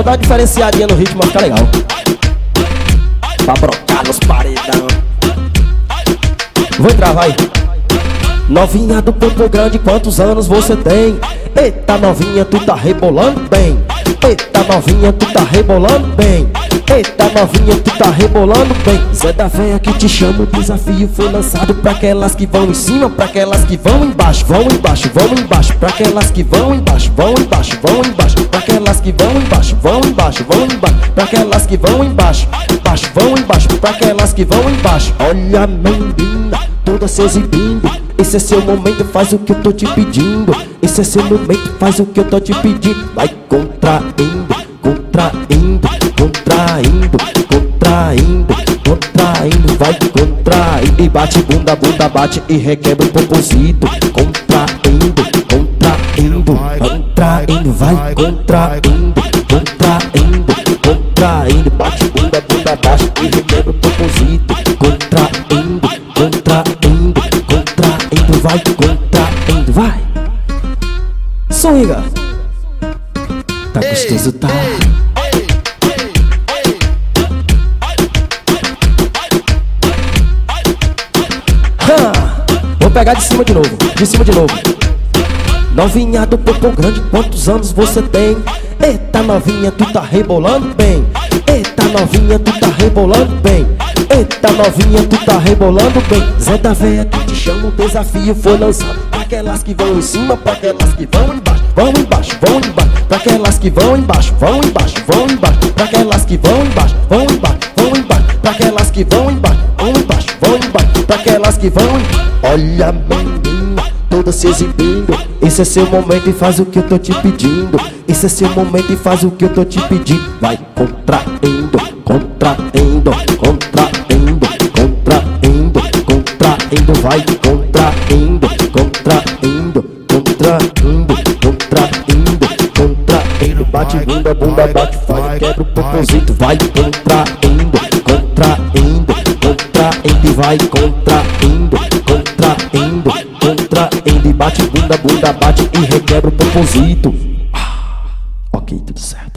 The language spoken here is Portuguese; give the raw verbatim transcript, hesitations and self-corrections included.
dar uma diferenciadinha no ritmo, vai ficar legal. Pra brocar nos paredão. Vou entrar, vai. Novinha do Campo Grande, quantos anos você tem? Eita novinha, tu tá rebolando bem. Eita novinha, tu tá rebolando bem. Eita novinha, tu tá rebolando bem. Zé da Véia que te chama, o desafio foi lançado pra aquelas que vão em cima, pra aquelas que vão embaixo, vão embaixo, vão embaixo, pra aquelas que vão embaixo, vão embaixo, vão embaixo, pra aquelas que vão embaixo, vão embaixo, vão embaixo, pra aquelas que vão embaixo, baixo, vão embaixo, pra aquelas que vão embaixo. Olha a menina, toda se exibindo. Esse é seu momento, faz o que eu tô te pedindo. Esse é seu momento, faz o que eu tô te pedindo. Vai contraindo, contraindo, contraindo, contraindo, contraindo, vai contraindo. E bate bunda, bunda bate e requebra o popozito. Contraindo, contraindo, contraindo, vai contraindo, contraindo, contraindo. Bate bunda, bunda bate e requebra o popozito. Contraindo, contraindo, contraindo, vai contraindo, vai. Swinga. Tá gostoso, tá? Vou pegar de cima de novo, de cima de novo. Novinha do Campo Grande, quantos anos você tem? Eita novinha, tu tá rebolando bem. Eita novinha, tu tá rebolando bem. Eita novinha, tu tá rebolando bem. Zé da Véia que te chama, o desafio foi lançado pra aquelas que vão em cima, pra aquelas que vão embaixo, vão embaixo, vão embaixo, pra aquelas que vão embaixo, vão embaixo, vão embaixo, pra aquelas que vão embaixo, vão embaixo, vão embaixo, pra aquelas que vão embaixo, vão embaixo, vão embaixo, pra aquelas que vão embaixo. Olha a menina, toda se exibindo. Esse é seu momento e faz o que eu tô te pedindo. Esse é seu momento e faz o que eu tô te pedindo. Vai contraindo, contraindo, contraindo, contraindo, contraindo, vai contraindo, contraindo, contraindo, contraindo, contraindo. Bate bunda, bunda bate, faz, quebra o popozito. Vai contraindo, contraindo, contraindo, vai contraindo, contraindo, contraindo. E bate bunda, bunda bate e requebra o popozito. Ah, ok, tudo certo.